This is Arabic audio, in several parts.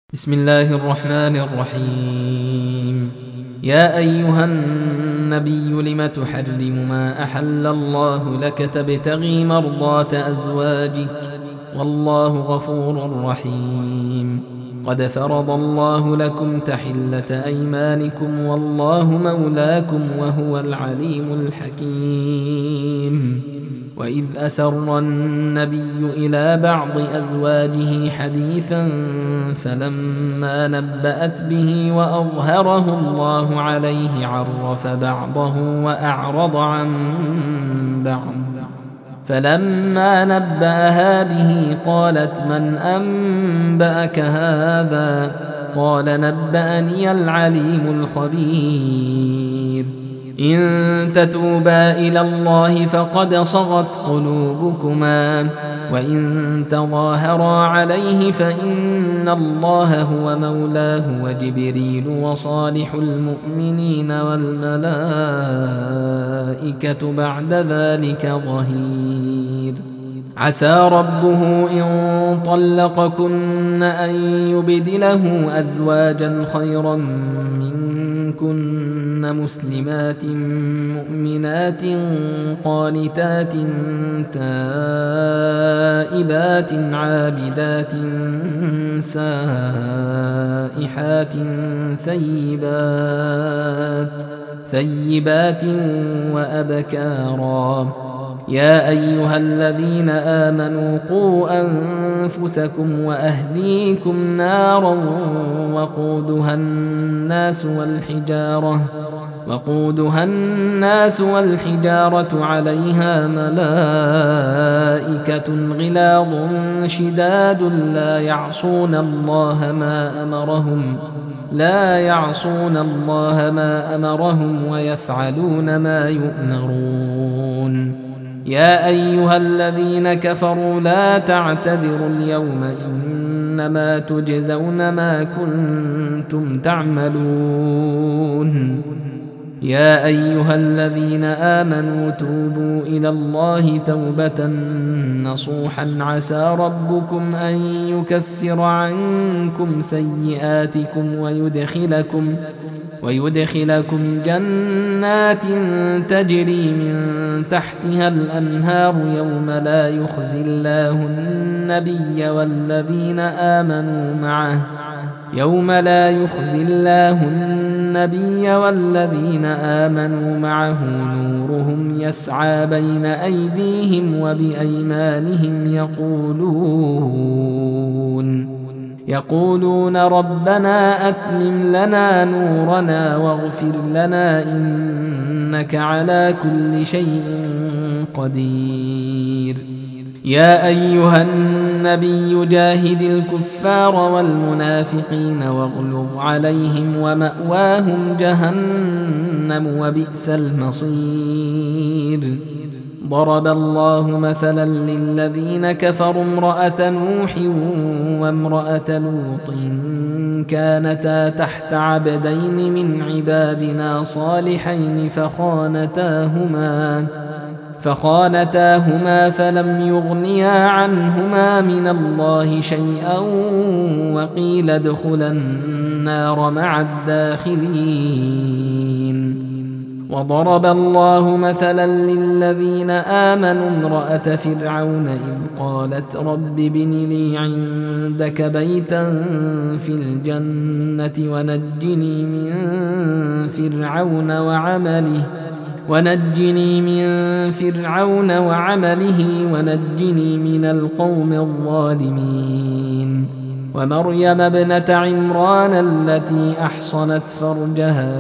بسم الله الرحمن الرحيم. يا أيها النبي لم تحرم ما أحل الله لك تبتغي مرضات أزواجك والله غفور رحيم. قد فرض الله لكم تحلة أيمانكم والله مولاكم وهو العليم الحكيم. وإذ أسر النبي إلى بعض أزواجه حديثا فلما نبأت به وأظهره الله عليه عرف بعضه وأعرض عن بعض، فلما نبأها به قالت من أنبأك هذا؟ قال نبأني العليم الخبير. إن تتوبا إلى الله فقد صغت قلوبكما وإن تظاهرا عليه فإن الله هو مولاه وجبريل وصالح المؤمنين والملائكة بعد ذلك ظهير. عسى ربه إن طلقكن أن يبدله أزواجا خيرا منكن مسلمات مؤمنات قانتات تائبات عابدات سائحات ثيبات وأبكارا. يا أيها الذين آمنوا قوا أنفسكم وأهليكم نارا وقودها الناس والحجارة عليها ملائكة غلاظ شداد لا يعصون الله ما أمرهم ويفعلون ما يؤمرون. يا أيها الذين كفروا لا تعتذروا اليوم إنما تجزون ما كنتم تعملون. يا أيها الذين آمنوا توبوا إلى الله توبة نصوحا عسى ربكم أن يكفر عنكم سيئاتكم ويدخلكم جنات تجري من تحتها الأنهار يوم لا يخزي الله النبي والذين آمنوا معه نورهم يسعى بين أيديهم وبأيمانهم يقولون ربنا أتمم لنا نورنا واغفر لنا إنك على كل شيء قدير. يا أيها النبي جاهد الكفار والمنافقين واغلظ عليهم ومأواهم جهنم وبئس المصير. ضرب الله مثلا للذين كفروا امرأة نوح وامرأة لوط كانتا تحت عبدين من عبادنا صالحين فخانتاهما فلم يغنيا عنهما من الله شيئا وقيل ادخلا النار مع الداخلين. وضرب الله مثلا للذين آمنوا امرأة فرعون إذ قالت رب ابن لي عندك بيتا في الجنة ونجني من فرعون وعمله ونجني من القوم الظالمين. ومريم ابنة عمران التي أحصنت فرجها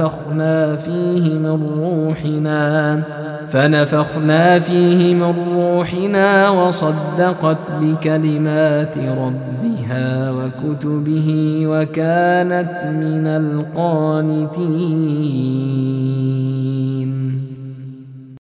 فنفخنا فيه من روحنا وصدقت بكلمات ربها وكتبه وكانت من القانتين.